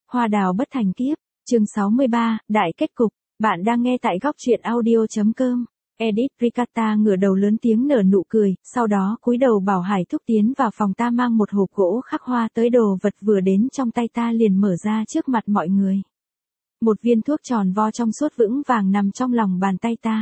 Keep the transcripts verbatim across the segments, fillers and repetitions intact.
Hoa đào bất thành kiếp, chương sáu mươi ba, đại kết cục, bạn đang nghe tại góc truyện audio.com. Edith Ricata ngửa đầu lớn tiếng nở nụ cười, sau đó cúi đầu bảo Hải Thúc tiến vào phòng ta mang một hộp gỗ khắc hoa tới đồ vật vừa đến trong tay ta liền mở ra trước mặt mọi người. Một viên thuốc tròn vo trong suốt vững vàng nằm trong lòng bàn tay ta.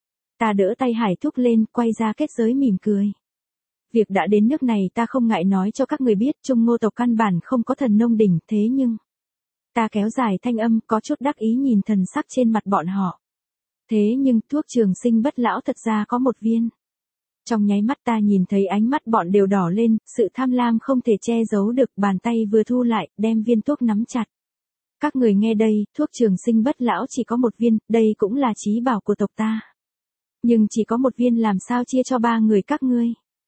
Ta đỡ tay Hải Thúc lên, quay ra kết giới mỉm cười. Việc đã đến nước này ta không ngại nói cho các người biết Trung Ngô tộc căn bản không có thần nông đỉnh, thế nhưng... Ta kéo dài thanh âm có chút đắc ý nhìn thần sắc trên mặt bọn họ. Thế nhưng thuốc trường sinh bất lão thật ra có một viên. Trong nháy mắt ta nhìn thấy ánh mắt bọn đều đỏ lên, sự tham lam không thể che giấu được, bàn tay vừa thu lại, đem viên thuốc nắm chặt. Các người nghe đây, thuốc trường sinh bất lão chỉ có một viên, đây cũng là chí bảo của tộc ta. Nhưng chỉ có một viên làm sao chia cho ba người các ngươi.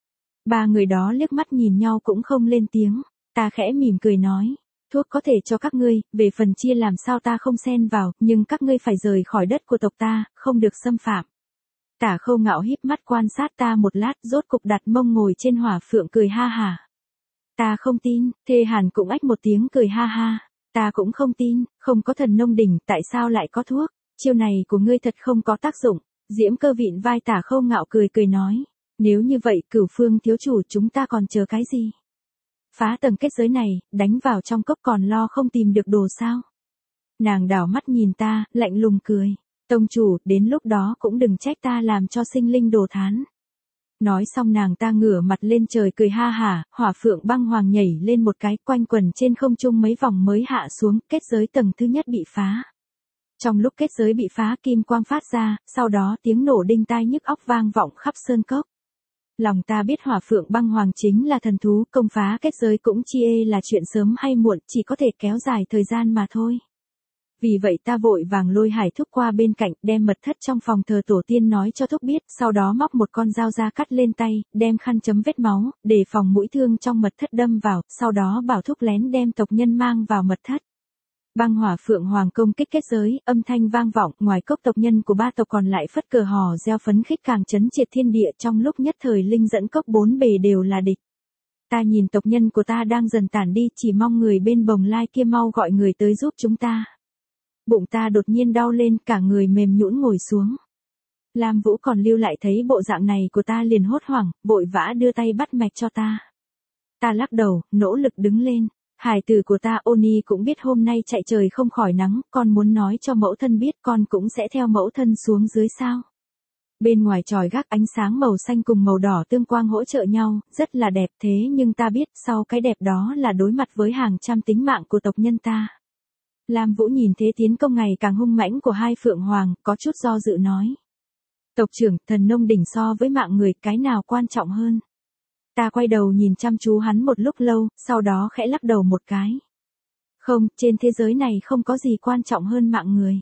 Ba người đó liếc mắt nhìn nhau cũng không lên tiếng, ta khẽ mỉm cười nói. Thuốc có thể cho các ngươi, về phần chia làm sao ta không xen vào, nhưng các ngươi phải rời khỏi đất của tộc ta, không được xâm phạm. Tả Khâu Ngạo híp mắt quan sát ta một lát, rốt cục đặt mông ngồi trên hỏa phượng cười ha hả. Ta không tin, Thê Hàn cũng ách một tiếng cười ha ha. Ta cũng không tin, không có thần nông đỉnh, tại sao lại có thuốc, chiêu này của ngươi thật không có tác dụng. Diễm Cơ vịn vai Tả Khâu Ngạo cười cười nói, nếu như vậy Cửu Phương thiếu chủ chúng ta còn chờ cái gì? Phá tầng kết giới này, đánh vào trong cốc còn lo không tìm được đồ sao? Nàng đảo mắt nhìn ta, lạnh lùng cười. Tông chủ, đến lúc đó cũng đừng trách ta làm cho sinh linh đồ thán. Nói xong nàng ta ngửa mặt lên trời cười ha hả, hỏa phượng băng hoàng nhảy lên một cái, quanh quần trên không trung mấy vòng mới hạ xuống, kết giới tầng thứ nhất bị phá. Trong lúc kết giới bị phá, kim quang phát ra, sau đó tiếng nổ đinh tai nhức óc vang vọng khắp sơn cốc. Lòng ta biết hỏa phượng băng hoàng chính là thần thú, công phá kết giới cũng chi ê là chuyện sớm hay muộn, chỉ có thể kéo dài thời gian mà thôi. Vì vậy ta vội vàng lôi Hải Thúc qua bên cạnh, đem mật thất trong phòng thờ tổ tiên nói cho Thúc biết, sau đó móc một con dao ra cắt lên tay, đem khăn chấm vết máu, để phòng mũi thương trong mật thất đâm vào, sau đó bảo Thúc lén đem tộc nhân mang vào mật thất. Băng hỏa phượng hoàng công kích kết giới, âm thanh vang vọng, ngoài cốc tộc nhân của ba tộc còn lại phất cờ hò reo phấn khích càng chấn triệt thiên địa, trong lúc nhất thời linh dẫn cốc bốn bề đều là địch. Ta nhìn tộc nhân của ta đang dần tản đi, chỉ mong người bên bồng lai kia mau gọi người tới giúp chúng ta. Bụng ta đột nhiên đau lên, cả người mềm nhũn ngồi xuống. Lam Vũ còn lưu lại thấy bộ dạng này của ta liền hốt hoảng, vội vã đưa tay bắt mạch cho ta. Ta lắc đầu, nỗ lực đứng lên. Hải tử của ta Oni cũng biết hôm nay chạy trời không khỏi nắng, con muốn nói cho mẫu thân biết con cũng sẽ theo mẫu thân xuống dưới sao. Bên ngoài chòi gác ánh sáng màu xanh cùng màu đỏ tương quang hỗ trợ nhau, rất là đẹp, thế nhưng ta biết sau cái đẹp đó là đối mặt với hàng trăm tính mạng của tộc nhân ta. Lam Vũ nhìn thế tiến công ngày càng hung mãnh của hai phượng hoàng, có chút do dự nói. Tộc trưởng, thần nông đỉnh so với mạng người, cái nào quan trọng hơn? Ta quay đầu nhìn chăm chú hắn một lúc lâu, sau đó khẽ lắc đầu một cái. Không, trên thế giới này không có gì quan trọng hơn mạng người.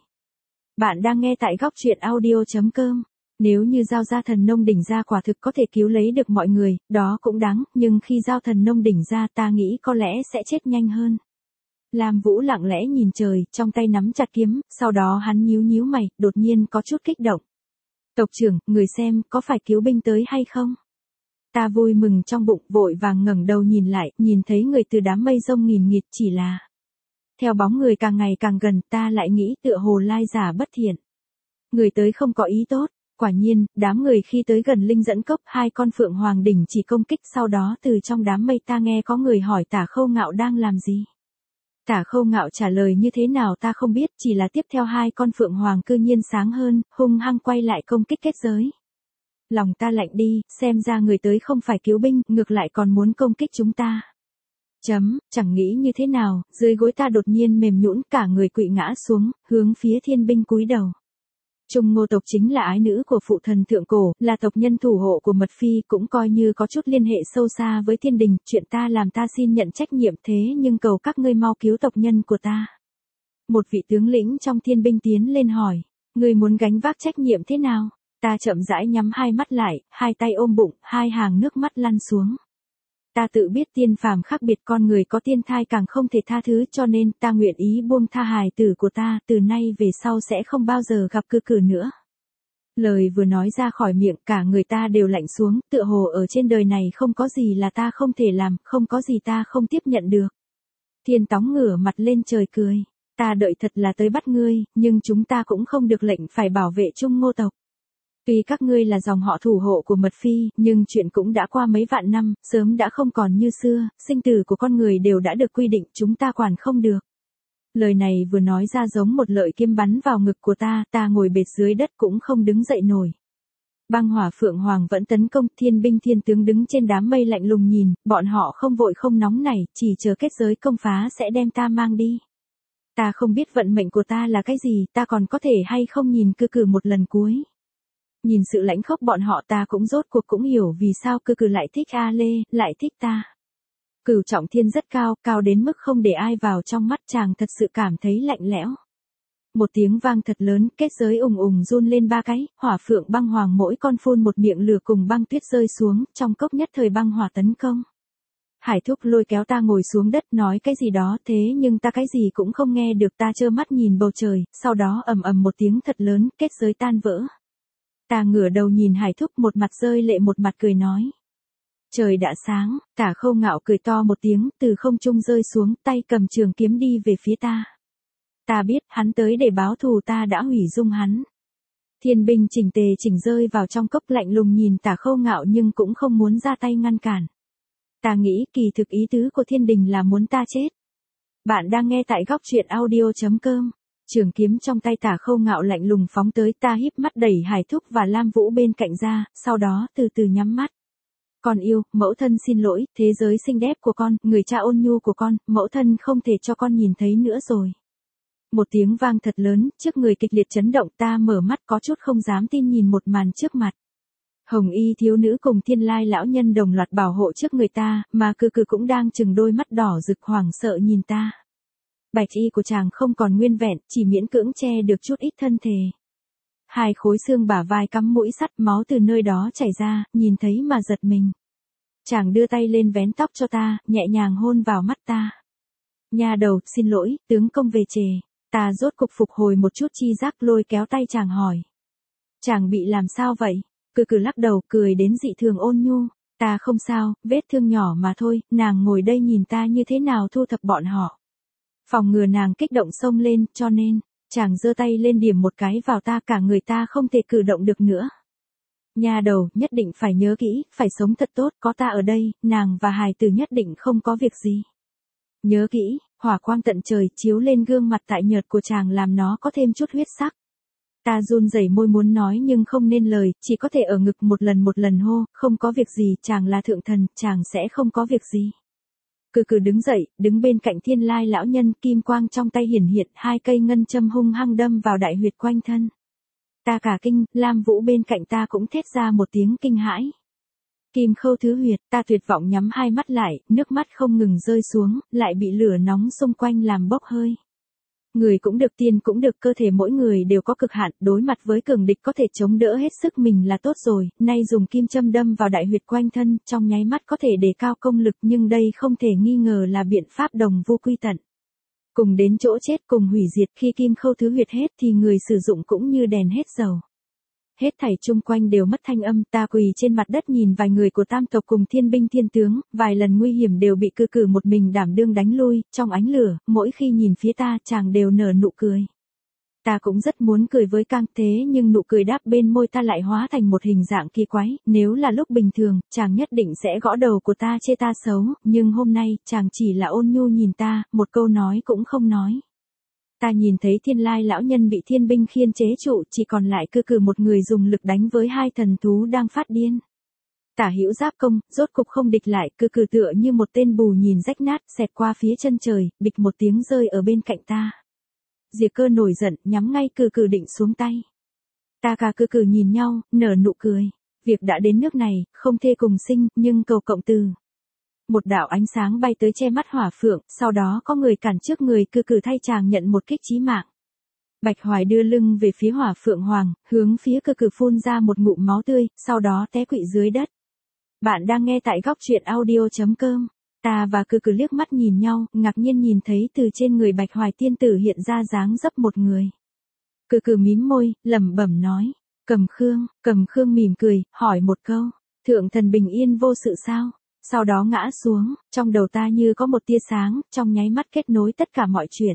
Bạn đang nghe tại góc truyện audio.com. Nếu như giao ra thần nông đỉnh ra quả thực có thể cứu lấy được mọi người, đó cũng đáng, nhưng khi giao thần nông đỉnh ra ta nghĩ có lẽ sẽ chết nhanh hơn. Lam Vũ lặng lẽ nhìn trời, trong tay nắm chặt kiếm, sau đó hắn nhíu nhíu mày, đột nhiên có chút kích động. Tộc trưởng, người xem, có phải cứu binh tới hay không? Ta vui mừng trong bụng, vội vàng ngẩng đầu nhìn lại, nhìn thấy người từ đám mây rông nghìn nghịt, chỉ là... Theo bóng người càng ngày càng gần, ta lại nghĩ tựa hồ lai giả bất thiện. Người tới không có ý tốt, quả nhiên, đám người khi tới gần linh dẫn cốc, hai con phượng hoàng đỉnh chỉ công kích, sau đó từ trong đám mây ta nghe có người hỏi Tả Khâu Ngạo đang làm gì. Tả Khâu Ngạo trả lời như thế nào ta không biết, chỉ là tiếp theo hai con phượng hoàng cư nhiên sáng hơn, hung hăng quay lại công kích kết giới. Lòng ta lạnh đi, xem ra người tới không phải cứu binh, ngược lại còn muốn công kích chúng ta. Chấm, chẳng nghĩ như thế nào, dưới gối ta đột nhiên mềm nhũn, cả người quỵ ngã xuống, hướng phía thiên binh cúi đầu. Trung Ngô tộc chính là ái nữ của phụ thần thượng cổ, là tộc nhân thủ hộ của Mật Phi, cũng coi như có chút liên hệ sâu xa với thiên đình, chuyện ta làm ta xin nhận trách nhiệm, thế nhưng cầu các ngươi mau cứu tộc nhân của ta. Một vị tướng lĩnh trong thiên binh tiến lên hỏi, ngươi muốn gánh vác trách nhiệm thế nào? Ta chậm rãi nhắm hai mắt lại, hai tay ôm bụng, hai hàng nước mắt lăn xuống. Ta tự biết tiên phàm khác biệt, con người có tiên thai càng không thể tha thứ, cho nên ta nguyện ý buông tha hài tử của ta, từ nay về sau sẽ không bao giờ gặp cư cử nữa. Lời vừa nói ra khỏi miệng, cả người ta đều lạnh xuống, tựa hồ ở trên đời này không có gì là ta không thể làm, không có gì ta không tiếp nhận được. Thiên Tóng ngửa mặt lên trời cười. Ta đợi thật là tới bắt ngươi, nhưng chúng ta cũng không được lệnh phải bảo vệ Trung Ngô tộc. Tuy các ngươi là dòng họ thủ hộ của Mật Phi, nhưng chuyện cũng đã qua mấy vạn năm, sớm đã không còn như xưa, sinh tử của con người đều đã được quy định, chúng ta quản không được. Lời này vừa nói ra giống một lợi kiếm bắn vào ngực của ta, ta ngồi bệt dưới đất cũng không đứng dậy nổi. Băng Hỏa Phượng Hoàng vẫn tấn công, thiên binh thiên tướng đứng trên đám mây lạnh lùng nhìn, bọn họ không vội không nóng nảy, chỉ chờ kết giới công phá sẽ đem ta mang đi. Ta không biết vận mệnh của ta là cái gì, ta còn có thể hay không nhìn cư cử một lần cuối. Nhìn sự lãnh khốc bọn họ ta cũng rốt cuộc cũng hiểu vì sao cư cử lại thích A Lê, lại thích ta. Cửu Trọng Thiên rất cao, cao đến mức không để ai vào trong mắt, chàng thật sự cảm thấy lạnh lẽo. Một tiếng vang thật lớn, kết giới ùng ùng run lên ba cái, Hỏa Phượng Băng Hoàng mỗi con phun một miệng lửa cùng băng tuyết rơi xuống, trong cốc nhất thời băng hỏa tấn công. Hải Thúc lôi kéo ta ngồi xuống đất nói cái gì đó, thế nhưng ta cái gì cũng không nghe được, ta trơ mắt nhìn bầu trời, sau đó ầm ầm một tiếng thật lớn, kết giới tan vỡ. Ta ngửa đầu nhìn Hải Thúc, một mặt rơi lệ một mặt cười nói. Trời đã sáng, Tả Khâu Ngạo cười to một tiếng, từ không trung rơi xuống, tay cầm trường kiếm đi về phía ta. Ta biết, hắn tới để báo thù, ta đã hủy dung hắn. Thiên binh chỉnh tề chỉnh rơi vào trong cốc, lạnh lùng nhìn Tả Khâu Ngạo nhưng cũng không muốn ra tay ngăn cản. Ta nghĩ kỳ thực ý tứ của thiên đình là muốn ta chết. Bạn đang nghe tại góc truyện audio chấm com. Trường kiếm trong tay Tả Khâu Ngạo lạnh lùng phóng tới, ta híp mắt đẩy Hải Thúc và Lam Vũ bên cạnh ra, sau đó từ từ nhắm mắt. Con yêu, mẫu thân xin lỗi, thế giới xinh đẹp của con, người cha ôn nhu của con, mẫu thân không thể cho con nhìn thấy nữa rồi. Một tiếng vang thật lớn, trước người kịch liệt chấn động, ta mở mắt có chút không dám tin nhìn một màn trước mặt. Hồng y thiếu nữ cùng Thiên Lai lão nhân đồng loạt bảo hộ trước người ta, mà cư cư cũng đang chừng đôi mắt đỏ rực hoảng sợ nhìn ta. Bạch y của chàng không còn nguyên vẹn, chỉ miễn cưỡng che được chút ít thân thể. Hai khối xương bả vai cắm mũi sắt, máu từ nơi đó chảy ra, nhìn thấy mà giật mình. Chàng đưa tay lên vén tóc cho ta, nhẹ nhàng hôn vào mắt ta. Nha đầu, xin lỗi, tướng công về trề. Ta rốt cục phục hồi một chút chi giác, lôi kéo tay chàng hỏi. Chàng bị làm sao vậy? Cư cử lắc đầu, cười đến dị thường ôn nhu. Ta không sao, vết thương nhỏ mà thôi, nàng ngồi đây nhìn ta như thế nào thu thập bọn họ. Phòng ngừa nàng kích động xông lên, cho nên, chàng giơ tay lên điểm một cái vào ta, cả người ta không thể cử động được nữa. Nha đầu, nhất định phải nhớ kỹ, phải sống thật tốt, có ta ở đây, nàng và hài tử nhất định không có việc gì. Nhớ kỹ, hỏa quang tận trời chiếu lên gương mặt tại nhợt của chàng làm nó có thêm chút huyết sắc. Ta run rẩy môi muốn nói nhưng không nên lời, chỉ có thể ở ngực một lần một lần hô, không có việc gì, chàng là thượng thần, chàng sẽ không có việc gì. Cừ cừ đứng dậy, đứng bên cạnh Thiên Lai lão nhân, kim quang trong tay hiển hiện, hai cây ngân châm hung hăng đâm vào đại huyệt quanh thân. Ta cả kinh, Lam Vũ bên cạnh ta cũng thét ra một tiếng kinh hãi. Kim khâu thứ huyệt, ta tuyệt vọng nhắm hai mắt lại, nước mắt không ngừng rơi xuống, lại bị lửa nóng xung quanh làm bốc hơi. Người cũng được, tiên cũng được, cơ thể mỗi người đều có cực hạn, đối mặt với cường địch có thể chống đỡ hết sức mình là tốt rồi, nay dùng kim châm đâm vào đại huyệt quanh thân, trong nháy mắt có thể đề cao công lực, nhưng đây không thể nghi ngờ là biện pháp đồng vu quy tận. Cùng đến chỗ chết, cùng hủy diệt, khi kim khâu thứ huyệt hết thì người sử dụng cũng như đèn hết dầu. Hết thảy chung quanh đều mất thanh âm, ta quỳ trên mặt đất nhìn vài người của tam tộc cùng thiên binh thiên tướng, vài lần nguy hiểm đều bị cư cử một mình đảm đương đánh lui, trong ánh lửa, mỗi khi nhìn phía ta chàng đều nở nụ cười. Ta cũng rất muốn cười với cang, thế nhưng nụ cười đáp bên môi ta lại hóa thành một hình dạng kỳ quái, nếu là lúc bình thường, chàng nhất định sẽ gõ đầu của ta chê ta xấu, nhưng hôm nay, chàng chỉ là ôn nhu nhìn ta, một câu nói cũng không nói. Ta nhìn thấy Thiên Lai lão nhân bị thiên binh khiên chế trụ, chỉ còn lại cư cử một người dùng lực đánh với hai thần thú đang phát điên. Tả hữu giáp công, rốt cục không địch lại, cư cử tựa như một tên bù nhìn rách nát, xẹt qua phía chân trời, bịch một tiếng rơi ở bên cạnh ta. Diệp Cơ nổi giận, nhắm ngay cư cử định xuống tay. Ta cả cư cử nhìn nhau, nở nụ cười. Việc đã đến nước này, không thê cùng sinh, nhưng cầu cộng từ. Một đạo ánh sáng bay tới che mắt Hỏa Phượng, sau đó có người cản trước người cư cử thay chàng nhận một kích chí mạng. Bạch Hoài đưa lưng về phía Hỏa Phượng Hoàng, hướng phía cư cử phun ra một ngụm máu tươi, sau đó té quỵ dưới đất. Bạn đang nghe tại góc truyện audio chấm com. Ta và cư cử liếc mắt nhìn nhau, ngạc nhiên nhìn thấy từ trên người Bạch Hoài tiên tử hiện ra dáng dấp một người. Cư cử mím môi, lẩm bẩm nói, Cầm Khương, Cầm Khương mỉm cười, hỏi một câu, thượng thần bình yên vô sự sao? Sau đó ngã xuống, trong đầu ta như có một tia sáng, trong nháy mắt kết nối tất cả mọi chuyện.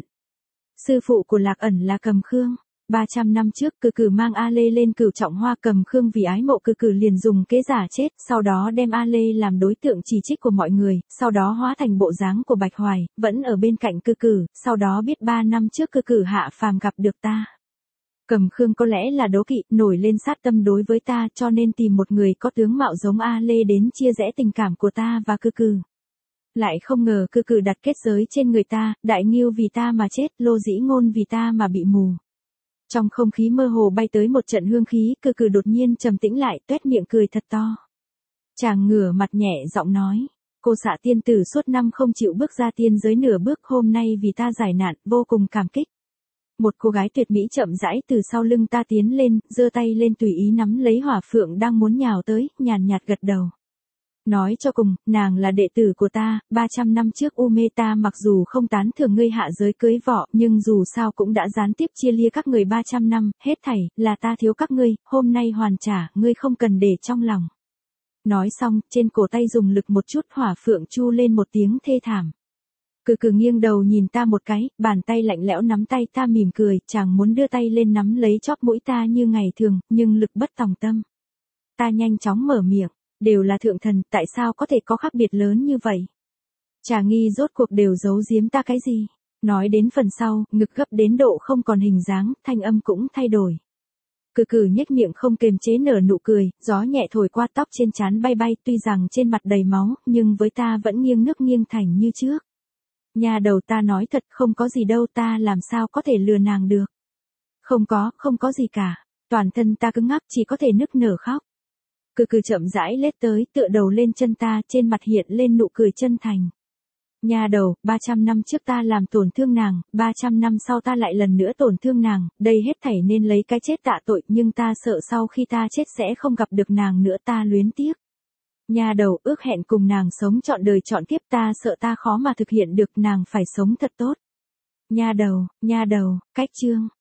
Sư phụ của Lạc Ẩn là Cầm Khương. ba trăm năm trước Cử Cử mang A Lê lên Cửu Trọng Hoa, Cầm Khương vì ái mộ Cử Cử liền dùng kế giả chết, sau đó đem A Lê làm đối tượng chỉ trích của mọi người, sau đó hóa thành bộ dáng của Bạch Hoài, vẫn ở bên cạnh Cử Cử, sau đó biết ba năm trước Cử Cử hạ phàm gặp được ta. Cầm Khương có lẽ là đố kỵ, nổi lên sát tâm đối với ta, cho nên tìm một người có tướng mạo giống A Lê đến chia rẽ tình cảm của ta và Cử Cử. Lại không ngờ Cử Cử đặt kết giới trên người ta, Đại Ngưu vì ta mà chết, Lô Dĩ Ngôn vì ta mà bị mù. Trong không khí mơ hồ bay tới một trận hương khí, Cử Cử đột nhiên trầm tĩnh lại, tuét miệng cười thật to. Chàng ngửa mặt nhẹ giọng nói, cô Xạ tiên tử suốt năm không chịu bước ra tiên giới nửa bước, hôm nay vì ta giải nạn, vô cùng cảm kích. Một cô gái tuyệt mỹ chậm rãi từ sau lưng ta tiến lên, giơ tay lên tùy ý nắm lấy hỏa phượng đang muốn nhào tới, nhàn nhạt gật đầu. Nói cho cùng, nàng là đệ tử của ta, ba trăm năm trước U Mê ta mặc dù không tán thưởng ngươi hạ giới cưới vợ, nhưng dù sao cũng đã gián tiếp chia lia các người ba trăm năm, hết thảy, là ta thiếu các ngươi, hôm nay hoàn trả, ngươi không cần để trong lòng. Nói xong, trên cổ tay dùng lực một chút, hỏa phượng chu lên một tiếng thê thảm. Cử Cử nghiêng đầu nhìn ta một cái, bàn tay lạnh lẽo nắm tay ta mỉm cười, chàng muốn đưa tay lên nắm lấy chóp mũi ta như ngày thường, nhưng lực bất tòng tâm. Ta nhanh chóng mở miệng, đều là thượng thần, tại sao có thể có khác biệt lớn như vậy? Trà nghi rốt cuộc đều giấu giếm ta cái gì? Nói đến phần sau, ngực gấp đến độ không còn hình dáng, thanh âm cũng thay đổi. Cử Cử nhếch miệng không kềm chế nở nụ cười, gió nhẹ thổi qua tóc trên trán bay bay, tuy rằng trên mặt đầy máu, nhưng với ta vẫn nghiêng nước nghiêng thành như trước. Nhà đầu, ta nói thật, không có gì đâu, ta làm sao có thể lừa nàng được. Không có, không có gì cả. Toàn thân ta cứng ngắc, chỉ có thể nức nở khóc. Cử Cử chậm rãi lết tới, tựa đầu lên chân ta, trên mặt hiện lên nụ cười chân thành. Nhà đầu, ba trăm năm trước ta làm tổn thương nàng, ba trăm năm sau ta lại lần nữa tổn thương nàng, đây hết thảy nên lấy cái chết tạ tội, nhưng ta sợ sau khi ta chết sẽ không gặp được nàng nữa, ta luyến tiếc. Nhà đầu, ước hẹn cùng nàng sống trọn đời trọn kiếp, ta sợ ta khó mà thực hiện được, nàng phải sống thật tốt. Nhà đầu, nhà đầu, cách chương.